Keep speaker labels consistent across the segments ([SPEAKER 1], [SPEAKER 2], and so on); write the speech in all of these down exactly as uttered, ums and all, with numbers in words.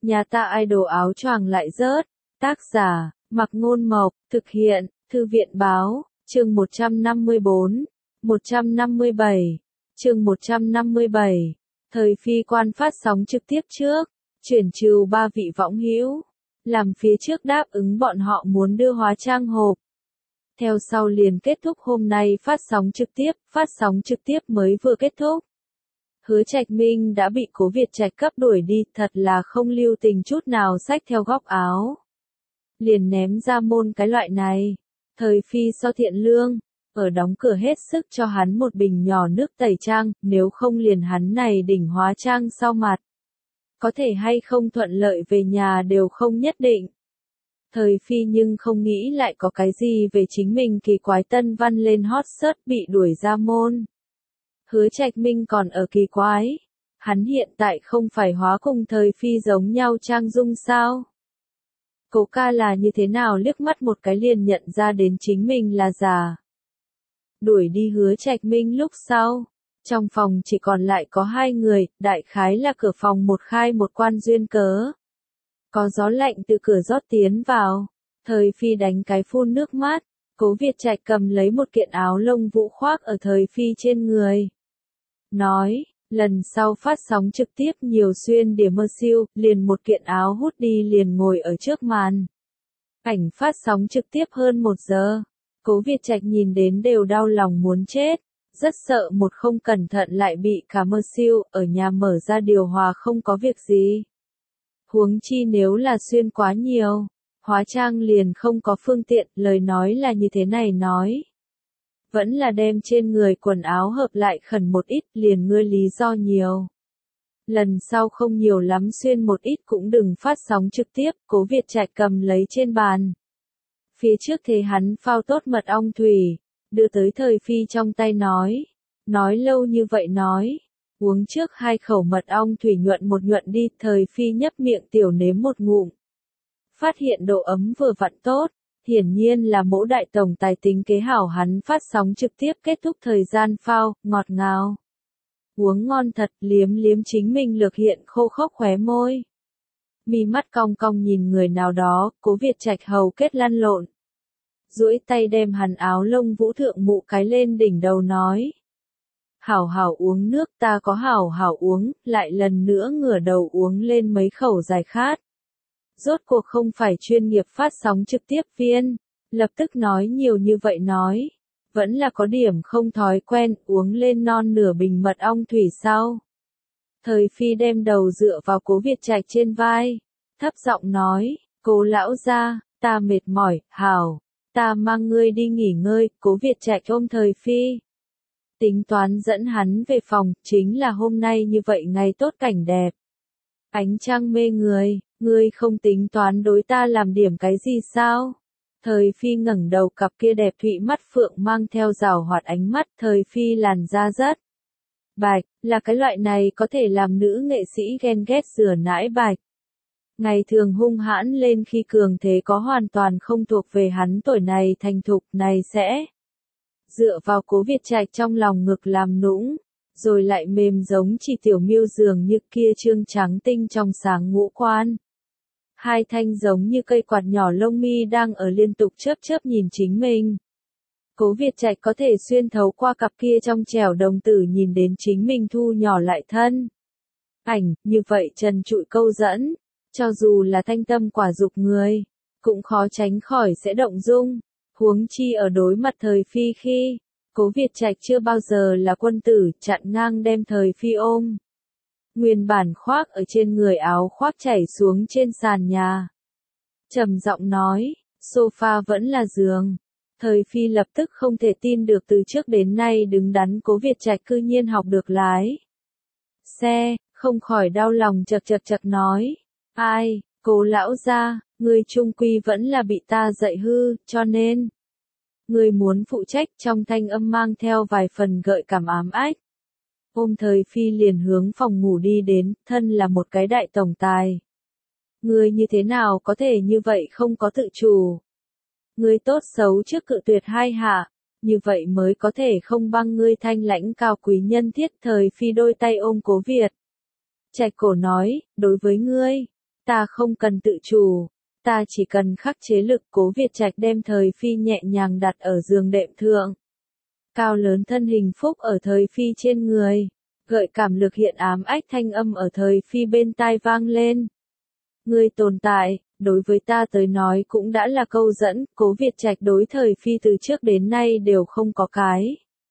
[SPEAKER 1] Nhà ta idol áo choàng lại rớt. Tác giả, Mặc Ngôn Mộc, thực hiện, Thư viện Báo, chương một trăm năm mươi bốn, một trăm năm mươi bảy, chương một trăm năm mươi bảy, thời phi quan phát sóng trực tiếp trước, chuyển trừ ba vị võng hữu, làm phía trước đáp ứng bọn họ muốn đưa hóa trang hộp. Theo sau liền kết thúc hôm nay phát sóng trực tiếp, phát sóng trực tiếp mới vừa kết thúc. Hứa Trạch Minh đã bị Cố Việt Trạch cấp đuổi đi, thật là không lưu tình chút nào xách theo góc áo. Liền ném ra môn cái loại này. Thời phi so thiện lương, ở đóng cửa hết sức cho hắn một bình nhỏ nước tẩy trang, nếu không liền hắn này đỉnh hóa trang sau mặt. Có thể hay không thuận lợi về nhà đều không nhất định. Thời phi nhưng không nghĩ lại có cái gì về chính mình kỳ quái tân văn lên hot search bị đuổi ra môn. Hứa Trạch Minh còn ở kỳ quái. Hắn hiện tại không phải hóa cùng thời phi giống nhau trang dung sao? Cố ca là như thế nào liếc mắt một cái liền nhận ra đến chính mình là già. Đuổi đi Hứa Trạch Minh lúc sau. Trong phòng chỉ còn lại có hai người, đại khái là cửa phòng một khai một quan duyên cớ. Có gió lạnh từ cửa rót tiến vào. Thời phi đánh cái phun nước mắt. Cố Việt Trạch cầm lấy một kiện áo lông vũ khoác ở thời phi trên người. Nói, lần sau phát sóng trực tiếp nhiều xuyên điểm mơ siêu, liền một kiện áo hút đi liền ngồi ở trước màn. Ảnh phát sóng trực tiếp hơn một giờ. Cố Việt Trạch nhìn đến đều đau lòng muốn chết. Rất sợ một không cẩn thận lại bị cả mơ siêu, ở nhà mở ra điều hòa không có việc gì. Huống chi nếu là xuyên quá nhiều, hóa trang liền không có phương tiện, lời nói là như thế này nói. Vẫn là đem trên người quần áo hợp lại khẩn một ít, liền ngươi lý do nhiều. Lần sau không nhiều lắm xuyên một ít cũng đừng phát sóng trực tiếp, Cố Việt Trạch cầm lấy trên bàn. Phía trước thế hắn phao tốt mật ong thủy, đưa tới thời phi trong tay nói. Nói lâu như vậy nói. Uống trước hai khẩu mật ong thủy nhuận một nhuận đi, thời phi nhấp miệng tiểu nếm một ngụm. Phát hiện độ ấm vừa vặn tốt, hiển nhiên là mỗ đại tổng tài tính kế hảo hắn phát sóng trực tiếp kết thúc thời gian phao, ngọt ngào. Uống ngon thật, liếm liếm chính mình lược hiện khô khốc khóe môi. Mi mắt cong cong nhìn người nào đó, Cố Việt Trạch hầu kết lăn lộn. Duỗi tay đem hắn áo lông vũ thượng mụ cái lên đỉnh đầu nói. Hảo hảo uống nước, ta có hảo hảo uống, lại lần nữa ngửa đầu uống lên mấy khẩu dài khát. Rốt cuộc không phải chuyên nghiệp phát sóng trực tiếp viên, lập tức nói nhiều như vậy nói. Vẫn là có điểm không thói quen, uống lên non nửa bình mật ong thủy sau. Thời phi đem đầu dựa vào Cố Việt Trạch trên vai, thấp giọng nói, Cố lão gia, ta mệt mỏi, hảo, ta mang ngươi đi nghỉ ngơi. Cố Việt Trạch ôm thời phi. Tính toán dẫn hắn về phòng, chính là hôm nay như vậy ngày tốt cảnh đẹp. Ánh trăng mê người, ngươi không tính toán đối ta làm điểm cái gì sao? Thời phi ngẩng đầu, cặp kia đẹp thụy mắt phượng mang theo rào hoạt ánh mắt, thời phi làn da rất bạch, là cái loại này có thể làm nữ nghệ sĩ ghen ghét rửa nãi bạch. Ngày thường hung hãn lên khi cường thế có hoàn toàn không thuộc về hắn tuổi này thành thục này sẽ dựa vào Cố Việt Trạch trong lòng ngực làm nũng, rồi lại mềm giống chỉ tiểu miêu dường như kia trương trắng tinh trong sáng ngũ quan. Hai thanh giống như cây quạt nhỏ lông mi đang ở liên tục chớp chớp nhìn chính mình. Cố Việt Trạch có thể xuyên thấu qua cặp kia trong trẻo đồng tử nhìn đến chính mình thu nhỏ lại thân. Ảnh, như vậy trần trụi câu dẫn, cho dù là thanh tâm quả dục người, cũng khó tránh khỏi sẽ động dung. Huống chi ở đối mặt thời phi khi, Cố Việt Trạch chưa bao giờ là quân tử, chặn ngang đem thời phi ôm. Nguyên bản khoác ở trên người áo khoác chảy xuống trên sàn nhà. Trầm giọng nói, sofa vẫn là giường. Thời phi lập tức không thể tin được từ trước đến nay đứng đắn Cố Việt Trạch cư nhiên học được lái xe, không khỏi đau lòng chật chật chật nói. Ai, Cố lão gia, ngươi trung quy vẫn là bị ta dạy hư, cho nên ngươi muốn phụ trách. Trong thanh âm mang theo vài phần gợi cảm ám ách. Ôm thời phi liền hướng phòng ngủ đi đến, thân là một cái đại tổng tài. Ngươi như thế nào có thể như vậy không có tự chủ? Ngươi tốt xấu trước cự tuyệt hai hạ, như vậy mới có thể không băng ngươi thanh lãnh cao quý nhân thiết. Thời phi đôi tay ôm Cố Việt Trạch cổ nói, đối với ngươi, Ta không cần tự chủ, ta chỉ cần khắc chế lực. Cố Việt Trạch đem Thời Phi nhẹ nhàng đặt ở giường đệm thượng. Cao lớn thân hình phúc ở Thời Phi trên người, gợi cảm lực hiện ám ách thanh âm ở Thời Phi bên tai vang lên. Ngươi tồn tại, đối với ta tới nói cũng đã là câu dẫn. Cố Việt Trạch đối Thời Phi từ trước đến nay đều không có cái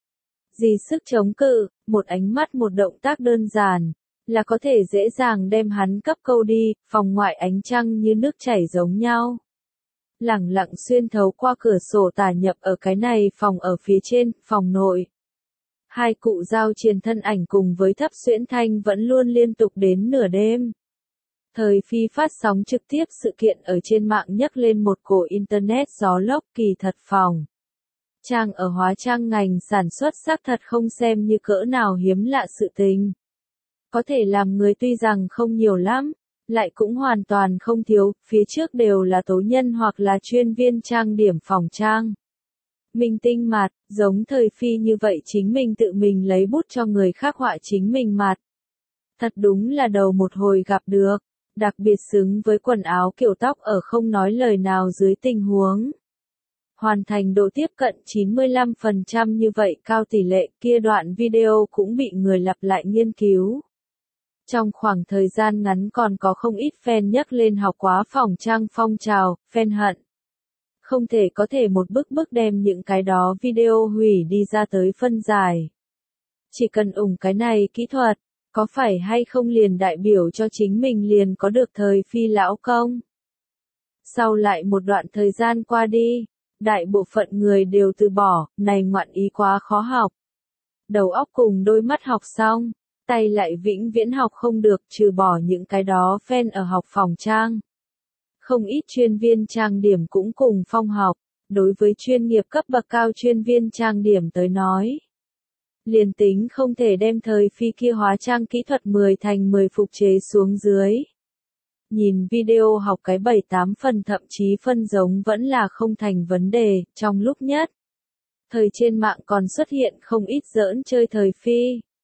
[SPEAKER 1] gì sức chống cự, một ánh mắt một động tác đơn giản, là có thể dễ dàng đem hắn cấp câu đi. Phòng ngoại ánh trăng như nước chảy giống nhau, lẳng lặng xuyên thấu qua cửa sổ tả nhập ở cái này phòng ở phía trên, phòng nội. Hai cụ giao triền thân ảnh cùng với thấp xuyễn thanh vẫn luôn liên tục đến nửa đêm. Thời Phi phát sóng trực tiếp sự kiện ở trên mạng nhấc lên một cổ internet gió lốc. Kỳ thật phòng trang ở hóa trang ngành sản xuất xác thật không xem như cỡ nào hiếm lạ sự tình. Có thể làm người tuy rằng không nhiều lắm, lại cũng hoàn toàn không thiếu, phía trước đều là tố nhân hoặc là chuyên viên trang điểm phòng trang. Minh tinh mặt, giống Thời Phi như vậy chính mình tự mình lấy bút cho người khác họa chính mình mặt. Thật đúng là đầu một hồi gặp được, đặc biệt xứng với quần áo kiểu tóc ở không nói lời nào dưới tình huống. Hoàn thành độ tiếp cận chín mươi lăm phần trăm như vậy cao tỷ lệ, kia đoạn video cũng bị người lặp lại nghiên cứu. Trong khoảng thời gian ngắn còn có không ít fan nhắc lên học quá phòng trang phong trào, fan hận. Không thể có thể một bức bức đem những cái đó video hủy đi ra tới phân giải. Chỉ cần ủng cái này kỹ thuật, có phải hay không liền đại biểu cho chính mình liền có được Thời Phi lão công. Sau lại một đoạn thời gian qua đi, đại bộ phận người đều từ bỏ, này ngoạn ý quá khó học. Đầu óc cùng đôi mắt học xong, tay lại vĩnh viễn học không được, trừ bỏ những cái đó fan ở học phòng trang. Không ít chuyên viên trang điểm cũng cùng phong học, đối với chuyên nghiệp cấp bậc cao chuyên viên trang điểm tới nói. Liền tính không thể đem Thời Phi kia hóa trang kỹ thuật mười thành mười phục chế xuống dưới. Nhìn video học cái bảy tám phần thậm chí phân giống vẫn là không thành vấn đề. Trong lúc nhất thời trên mạng còn xuất hiện không ít giỡn chơi Thời Phi.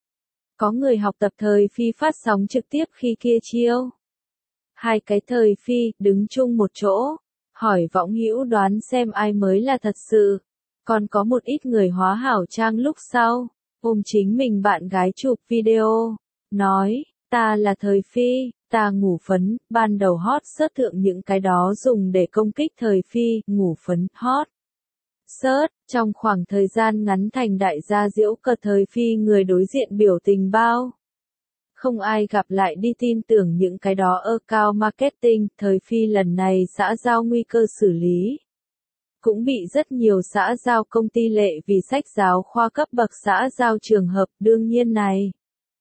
[SPEAKER 1] Có người học tập Thời Phi phát sóng trực tiếp khi kia chiêu. Hai cái Thời Phi đứng chung một chỗ, hỏi võng hữu đoán xem ai mới là thật sự. Còn có một ít người hóa hảo trang lúc sau, ôm chính mình bạn gái chụp video, nói, ta là Thời Phi, ta ngủ phấn. Ban đầu hot search thượng những cái đó dùng để công kích Thời Phi, ngủ phấn, hot search, trong khoảng thời gian ngắn thành đại gia giễu cợt Thời Phi người đối diện biểu tình bao. Không ai gặp lại đi tin tưởng những cái đó ơ cao marketing. Thời Phi lần này xã giao nguy cơ xử lý. Cũng bị rất nhiều xã giao công ty lệ vì sách giáo khoa cấp bậc xã giao trường hợp. Đương nhiên này,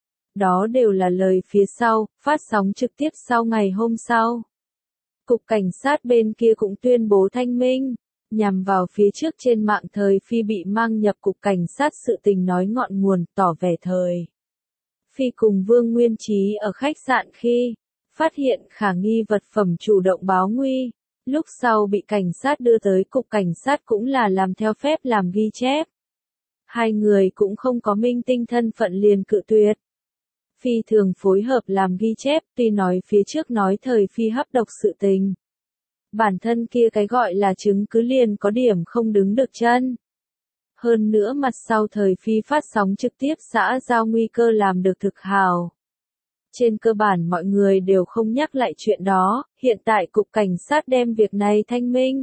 [SPEAKER 1] đó đều là lời phía sau, phát sóng trực tiếp sau ngày hôm sau. Cục cảnh sát bên kia cũng tuyên bố thanh minh, nhằm vào phía trước trên mạng Thời Phi bị mang nhập cục cảnh sát sự tình nói ngọn nguồn, tỏ vẻ Thời Phi cùng Vương Nguyên Trí ở khách sạn khi phát hiện khả nghi vật phẩm chủ động báo nguy, lúc sau bị cảnh sát đưa tới cục cảnh sát cũng là làm theo phép làm ghi chép. Hai người cũng không có minh tinh thân phận liền cự tuyệt. Phi thường phối hợp làm ghi chép, tuy nói phía trước nói Thời Phi hấp độc sự tình. Bản thân kia cái gọi là chứng cứ liền có điểm không đứng được chân. Hơn nữa mặt sau Thời Phi phát sóng trực tiếp xã giao nguy cơ làm được thực hào. Trên cơ bản mọi người đều không nhắc lại chuyện đó, hiện tại cục cảnh sát đem việc này thanh minh.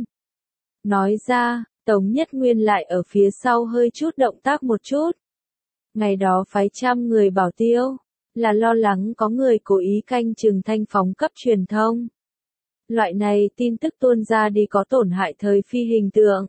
[SPEAKER 1] Nói ra, Tống Nhất Nguyên lại ở phía sau hơi chút động tác một chút. Ngày đó phái trăm người bảo tiêu, là lo lắng có người cố ý canh chừng thanh phóng cấp truyền thông. Loại này tin tức tuôn ra đi có tổn hại Thời Phi hình tượng.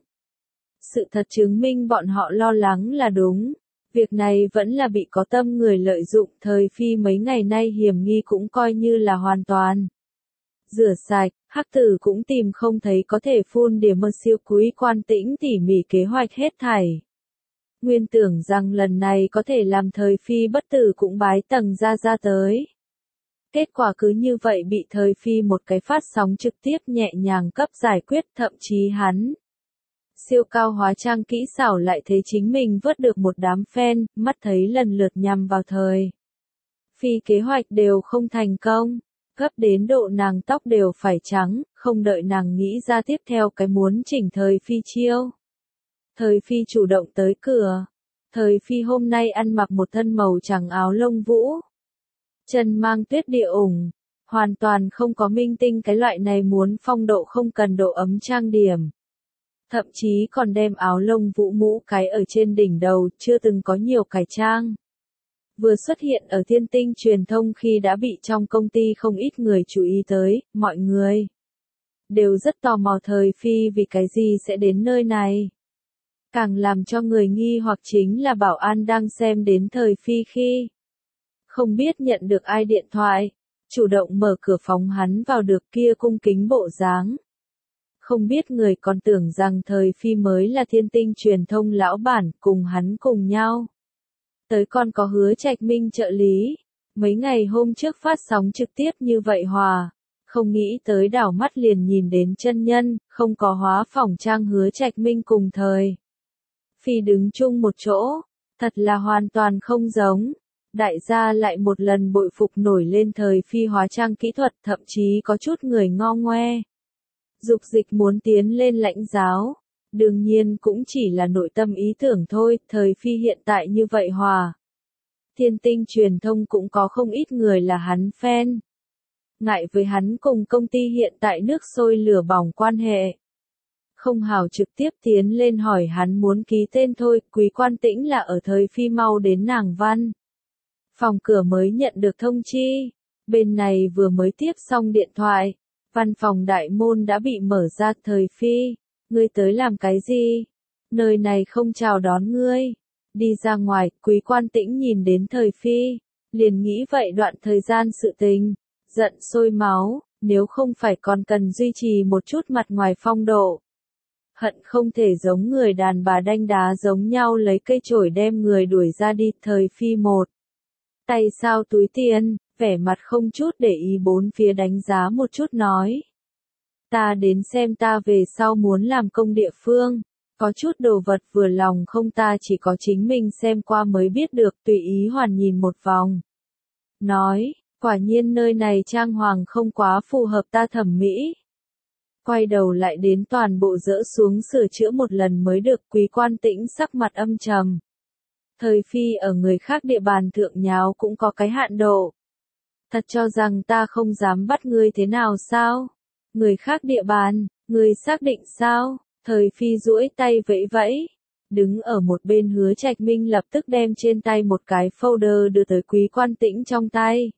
[SPEAKER 1] Sự thật chứng minh bọn họ lo lắng là đúng. Việc này vẫn là bị có tâm người lợi dụng. Thời Phi mấy ngày nay hiểm nghi cũng coi như là hoàn toàn rửa sạch. Hắc tử cũng tìm không thấy có thể phun điểm mơ siêu quý quan tĩnh tỉ mỉ kế hoạch hết thảy. Nguyên tưởng rằng lần này có thể làm Thời Phi bất tử cũng bái tầng ra ra tới. Kết quả cứ như vậy bị Thời Phi một cái phát sóng trực tiếp nhẹ nhàng cấp giải quyết, thậm chí hắn siêu cao hóa trang kỹ xảo lại thấy chính mình vớt được một đám fan, mắt thấy lần lượt nhằm vào Thời Phi kế hoạch đều không thành công. Gấp đến độ nàng tóc đều phải trắng, không đợi nàng nghĩ ra tiếp theo cái muốn chỉnh Thời Phi chiêu. Thời Phi chủ động tới cửa. Thời Phi hôm nay ăn mặc một thân màu trắng áo lông vũ. Chân mang tuyết địa ủng. Hoàn toàn không có minh tinh cái loại này muốn phong độ không cần độ ấm trang điểm. Thậm chí còn đem áo lông vũ mũ cái ở trên đỉnh đầu, chưa từng có nhiều cải trang. Vừa xuất hiện ở Thiên Tinh truyền thông khi đã bị trong công ty không ít người chú ý tới, mọi người đều rất tò mò Thời Phi vì cái gì sẽ đến nơi này. Càng làm cho người nghi hoặc chính là bảo an đang xem đến Thời Phi khi không biết nhận được ai điện thoại, chủ động mở cửa phóng hắn vào được kia cung kính bộ dáng. Không biết người còn tưởng rằng Thời Phi mới là Thiên Tinh truyền thông lão bản cùng hắn cùng nhau. Tới còn có Hứa Trạch Minh trợ lý. Mấy ngày hôm trước phát sóng trực tiếp như vậy hòa. Không nghĩ tới đảo mắt liền nhìn đến chân nhân, không có hóa phỏng trang Hứa Trạch Minh cùng Thời Phi đứng chung một chỗ. Thật là hoàn toàn không giống. Đại gia lại một lần bội phục nổi lên Thời Phi hóa trang kỹ thuật, thậm chí có chút người ngo ngoe. Dục dịch muốn tiến lên lãnh giáo. Đương nhiên cũng chỉ là nội tâm ý tưởng thôi, Thời Phi hiện tại như vậy hòa. Thiên Tinh truyền thông cũng có không ít người là hắn fan. Ngại với hắn cùng công ty hiện tại nước sôi lửa bỏng quan hệ. Không hào trực tiếp tiến lên hỏi hắn muốn ký tên thôi, Quý Quan Tĩnh là ở Thời Phi mau đến nàng văn. Phòng cửa mới nhận được thông chi. Bên này vừa mới tiếp xong điện thoại. Văn phòng đại môn đã bị mở ra. Thời Phi, ngươi tới làm cái gì? Nơi này không chào đón ngươi. Đi ra ngoài, Quý Quan Tĩnh nhìn đến Thời Phi, liền nghĩ vậy đoạn thời gian sự tình, giận sôi máu, nếu không phải còn cần duy trì một chút mặt ngoài phong độ. Hận không thể giống người đàn bà đanh đá giống nhau lấy cây chổi đem người đuổi ra đi. Thời Phi một tay sao túi tiền, vẻ mặt không chút để ý bốn phía đánh giá một chút nói. Ta đến xem ta về sau muốn làm công địa phương, có chút đồ vật vừa lòng không ta chỉ có chính mình xem qua mới biết được, tùy ý hoàn nhìn một vòng. Nói, quả nhiên nơi này trang hoàng không quá phù hợp ta thẩm mỹ. Quay đầu lại đến toàn bộ dỡ xuống sửa chữa một lần mới được. Quý Quan Tĩnh sắc mặt âm trầm. Thời Phi ở người khác địa bàn thượng nháo cũng có cái hạn độ. Thật cho rằng ta không dám bắt ngươi thế nào sao? Người khác địa bàn, ngươi xác định sao? Thời Phi duỗi tay vẫy vẫy. Đứng ở một bên Hứa Trạch Minh lập tức đem trên tay một cái folder đưa tới Quý Quan Tĩnh trong tay.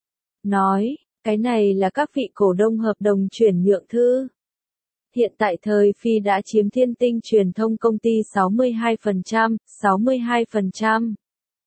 [SPEAKER 1] Nói, cái này là các vị cổ đông hợp đồng chuyển nhượng thư. Hiện tại Thời Phi đã chiếm Thiên Tinh truyền thông công ty sáu mươi hai phần trăm, sáu mươi hai phần trăm.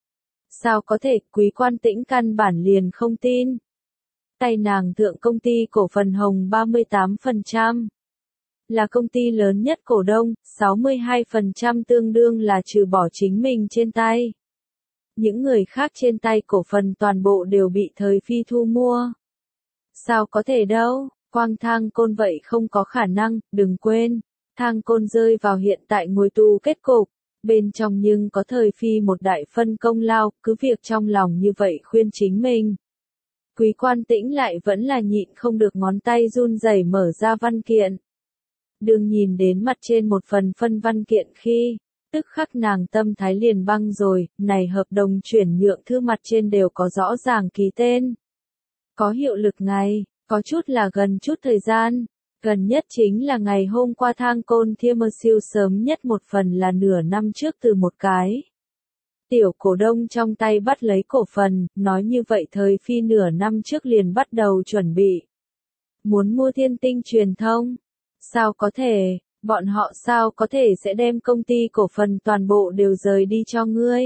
[SPEAKER 1] Sao có thể? Quý Quan Tĩnh căn bản liền không tin. Tay nàng thượng công ty cổ phần Hồng ba mươi tám phần trăm. Là công ty lớn nhất cổ đông, sáu mươi hai phần trăm tương đương là trừ bỏ chính mình trên tay. Những người khác trên tay cổ phần toàn bộ đều bị Thời Phi thu mua. Sao có thể đâu, quang Thang Côn vậy không có khả năng, đừng quên. Thang Côn rơi vào hiện tại ngồi tù kết cục. Bên trong nhưng có Thời Phi một đại phân công lao, cứ việc trong lòng như vậy khuyên chính mình. Quý Quan Tĩnh lại vẫn là nhịn không được ngón tay run rẩy mở ra văn kiện. Đừng nhìn đến mặt trên một phần phân văn kiện khi, tức khắc nàng tâm thái liền băng rồi, này hợp đồng chuyển nhượng thư mặt trên đều có rõ ràng ký tên. Có hiệu lực ngày, có chút là gần chút thời gian, gần nhất chính là ngày hôm qua Thang Côn Thiêm siêu sớm nhất một phần là nửa năm trước từ một cái. Tiểu cổ đông trong tay bắt lấy cổ phần, nói như vậy Thời Phi nửa năm trước liền bắt đầu chuẩn bị. Muốn mua Thiên Tinh truyền thông? Sao có thể, bọn họ sao có thể sẽ đem công ty cổ phần toàn bộ đều rời đi cho ngươi?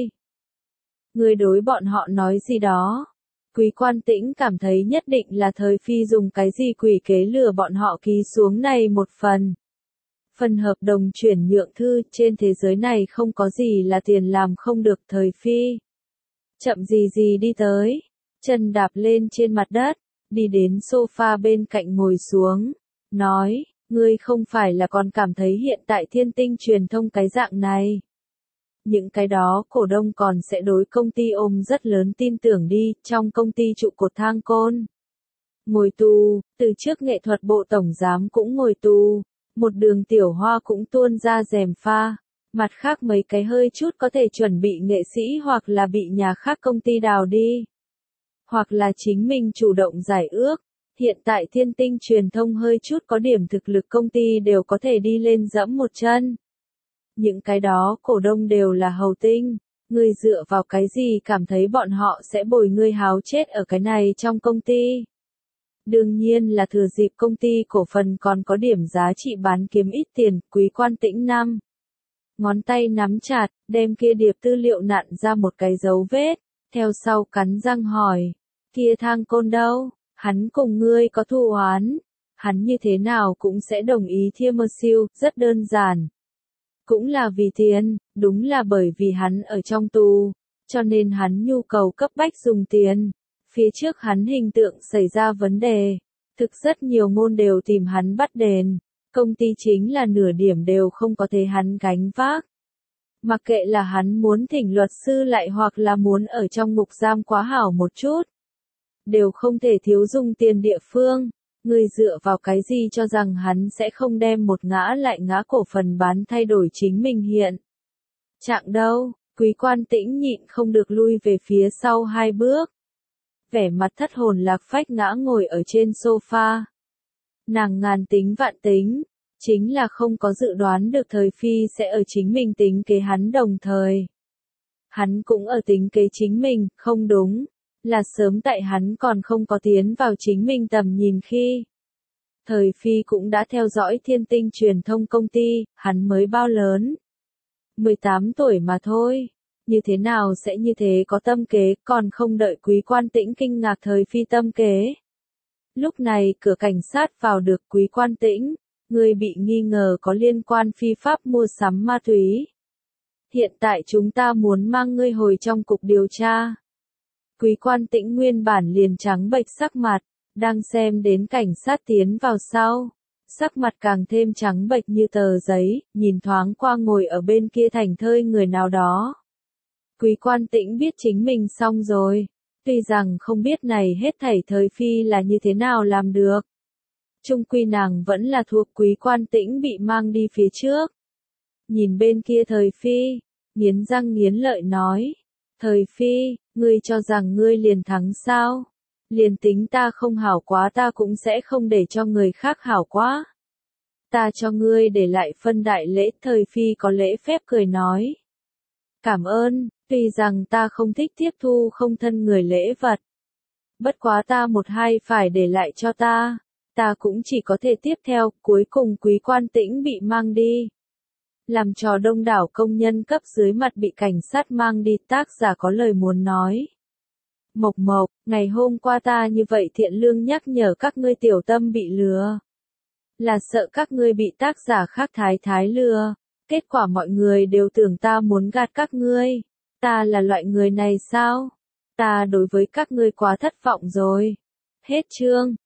[SPEAKER 1] Ngươi đối bọn họ nói gì đó? Quý Quan Tĩnh cảm thấy nhất định là Thời Phi dùng cái gì quỷ kế lừa bọn họ ký xuống này một phần. Phần hợp đồng chuyển nhượng thư, trên thế giới này không có gì là tiền làm không được. Thời Phi chậm gì gì đi tới, chân đạp lên trên mặt đất, đi đến sofa bên cạnh ngồi xuống, nói, ngươi không phải là còn cảm thấy hiện tại Thiên Tinh truyền thông cái dạng này. Những cái đó cổ đông còn sẽ đối công ty ôm rất lớn tin tưởng đi, trong công ty trụ cột Thang Côn. ngồi tù, từ trước nghệ thuật bộ tổng giám cũng ngồi tù, một đường tiểu hoa cũng tuôn ra rèm pha. Mặt khác mấy cái hơi chút có thể chuẩn bị nghệ sĩ hoặc là bị nhà khác công ty đào đi, hoặc là chính mình chủ động giải ước. Hiện tại Thiên Tinh truyền thông hơi chút có điểm thực lực công ty đều có thể đi lên dẫm một chân. Những cái đó cổ đông đều là hầu tinh, ngươi dựa vào cái gì cảm thấy bọn họ sẽ bồi ngươi háo chết ở cái này trong công ty. Đương nhiên là thừa dịp công ty cổ phần còn có điểm giá trị bán kiếm ít tiền, Quý Quan Tĩnh năm. Ngón tay nắm chặt, đem kia điệp tư liệu nặn ra một cái dấu vết, theo sau cắn răng hỏi, kia Thang Côn đâu, hắn cùng ngươi có thù oán, hắn như thế nào cũng sẽ đồng ý Thiêm Mơ Siêu, rất đơn giản. Cũng là vì tiền, đúng là bởi vì hắn ở trong tù, cho nên hắn nhu cầu cấp bách dùng tiền. Phía trước hắn hình tượng xảy ra vấn đề, thực rất nhiều ngôn đều tìm hắn bắt đền, công ty chính là nửa điểm đều không có thể hắn gánh vác. Mặc kệ là hắn muốn thỉnh luật sư lại hoặc là muốn ở trong ngục giam quá hảo một chút, đều không thể thiếu dùng tiền địa phương. Người dựa vào cái gì cho rằng hắn sẽ không đem một ngã lại ngã cổ phần bán thay đổi chính mình hiện trạng đâu. Quý Quan Tĩnh nhịn không được lui về phía sau hai bước, vẻ mặt thất hồn lạc phách ngã ngồi ở trên sofa. Nàng ngàn tính vạn tính, chính là không có dự đoán được thời phi sẽ ở chính mình tính kế hắn đồng thời. Hắn cũng ở tính kế chính mình, không đúng, là sớm tại hắn còn không có tiến vào chính mình tầm nhìn khi. Thời phi cũng đã theo dõi Thiên Tinh truyền thông công ty, hắn mới bao lớn. mười tám tuổi mà thôi. Như thế nào sẽ như thế có tâm kế, còn không đợi Quý Quan Tĩnh kinh ngạc thời phi tâm kế. Lúc này cửa cảnh sát vào được. Quý Quan Tĩnh, người bị nghi ngờ có liên quan phi pháp mua sắm ma túy. Hiện tại chúng ta muốn mang ngươi hồi trong cục điều tra. Quý Quan Tĩnh nguyên bản liền trắng bệch sắc mặt, đang xem đến cảnh sát tiến vào sau. Sắc mặt càng thêm trắng bệch như tờ giấy, nhìn thoáng qua ngồi ở bên kia thành thơi người nào đó. Quý Quan Tĩnh biết chính mình xong rồi, tuy rằng không biết này hết thảy thời phi là như thế nào làm được. Chung quy nàng vẫn là thuộc Quý Quan Tĩnh bị mang đi phía trước. Nhìn bên kia thời phi, nghiến răng nghiến lợi nói, thời phi, ngươi cho rằng ngươi liền thắng sao? Liền tính ta không hảo quá ta cũng sẽ không để cho người khác hảo quá. Ta cho ngươi để lại phân đại lễ. Thời phi có lễ phép cười nói. Cảm ơn, tuy rằng ta không thích tiếp thu không thân người lễ vật. Bất quá ta một hai phải để lại cho ta. Ta cũng chỉ có thể tiếp theo. Cuối cùng Quý Quan Tĩnh bị mang đi. Làm trò đông đảo công nhân cấp dưới mặt bị cảnh sát mang đi. Tác giả có lời muốn nói. Mộc Mộc, ngày hôm qua ta như vậy thiện lương nhắc nhở các ngươi tiểu tâm bị lừa. Là sợ các ngươi bị tác giả khác thái thái lừa. Kết quả mọi người đều tưởng ta muốn gạt các ngươi. Ta là loại người này sao? Ta đối với các ngươi quá thất vọng rồi. Hết chương.